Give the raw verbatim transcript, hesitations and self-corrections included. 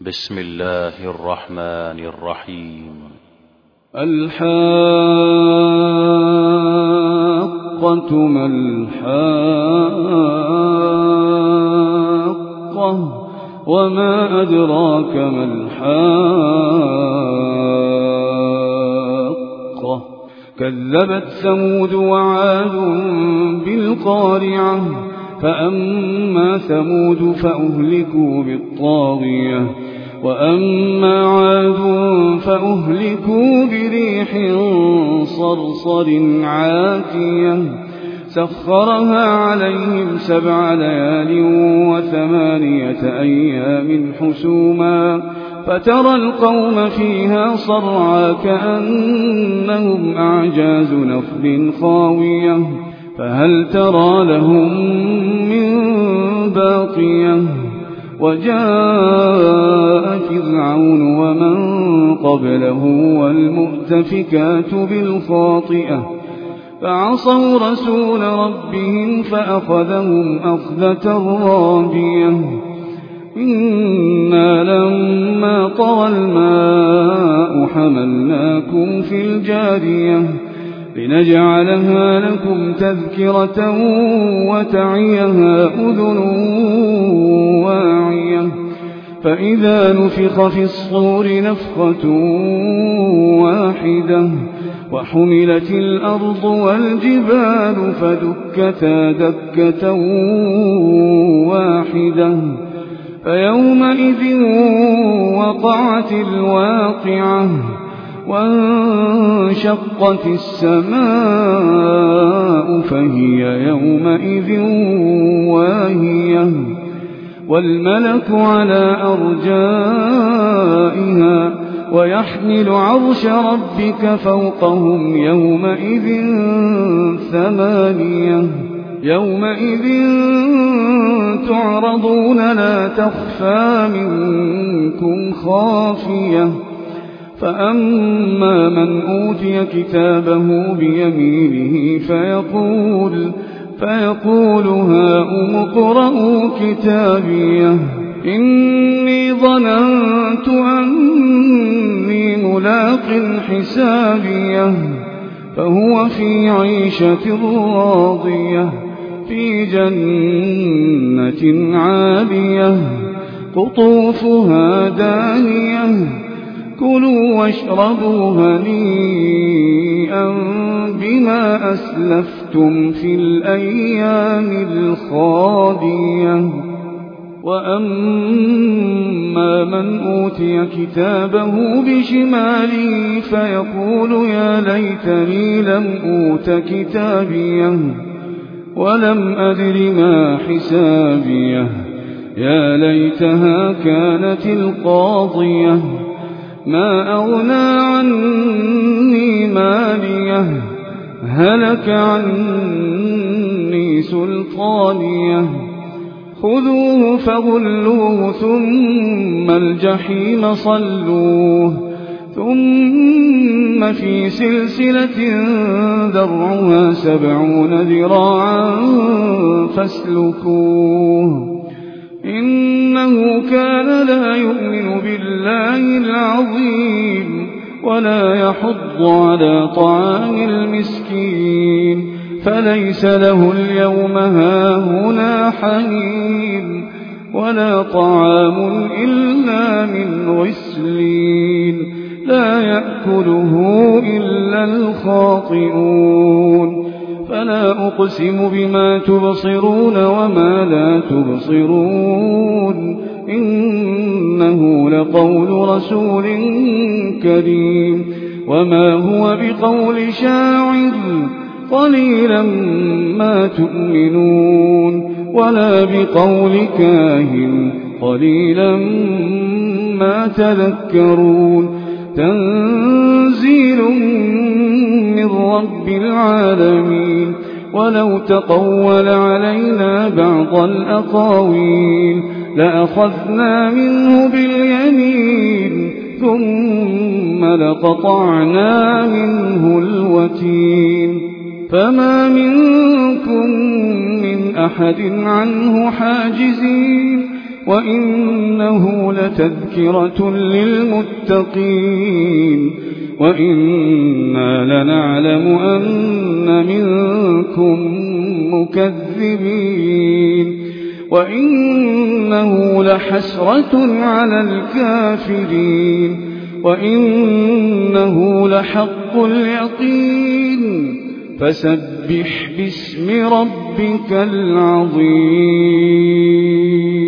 بسم الله الرحمن الرحيم. الحاقة ما الحاقة وما أدراك ما الحاقة كذبت ثمود وعاد بالقارعة فأما ثمود فأهلكوا بالطاغية وأما عاد فأهلكوا بريح صرصر عاتية سخرها عليهم سبع ليال وثمانية أيام حسوما فترى القوم فيها صرعى كأنهم أعجاز نخل خاوية فهل ترى لهم من باقية وجاء فرعون ومن قبله والمؤتفكات بالخاطئة فعصوا رسول ربهم فأخذهم أخذة رابية إنا لما طغى الماء حملناكم في الجارية لنجعلها لكم تذكرة وتعيها أذن واعية فإذا نفخ في الصور نفخة واحدة وحملت الأرض والجبال فدكتا دكة واحدة فيومئذ وقعت الواقعة وانشقت السماء فهي يومئذ واهية والملك على أرجائها ويحمل عرش ربك فوقهم يومئذ ثمانية يومئذ تعرضون لا تخفى منكم خافية فأما من أوتي كتابه بيمينه فيقول فيقول هاؤم اقرءوا كتابيه إني ظننت أني ملاق حسابيه فهو في عيشة راضية في جنة عالية قطوفها دانية كلوا واشربوا هنيئا بما أسلفتم في الأيام الخالية وأما من أوتي كتابه بشماله فيقول يا ليتني لم أوت كتابيه ولم أدر ما حسابيه يا ليتها كانت القاضية ما أغنى عني ماليه هلك عني سلطانيه خذوه فغلوه ثم الجحيم صلوه ثم في سلسلة ذرعها سبعون ذراعا فاسلكوه إنه كان لا يؤمن بالله العظيم ولا يحض على طعام المسكين فليس له اليوم هاهنا حميم ولا طعام إلا من غسلين لا يأكله إلا الخاطئون فلا أقسم بما تبصرون وما لا تبصرون إنه لقول رسول كريم وما هو بقول شاعر قليلا ما تؤمنون ولا بقول كاهن قليلا ما تذكرون تنزيل من رب العالمين ولو تقول علينا بعض الأقاويل لأخذنا منه باليمين ثم لقطعنا منه الوتين فما منكم من أحد عنه حاجزين وإنه لتذكرة للمتقين وإنا لنعلم أن منكم مكذبين وإنه لحسرة على الكافرين وإنه لحق اليقين فسبح باسم ربك العظيم.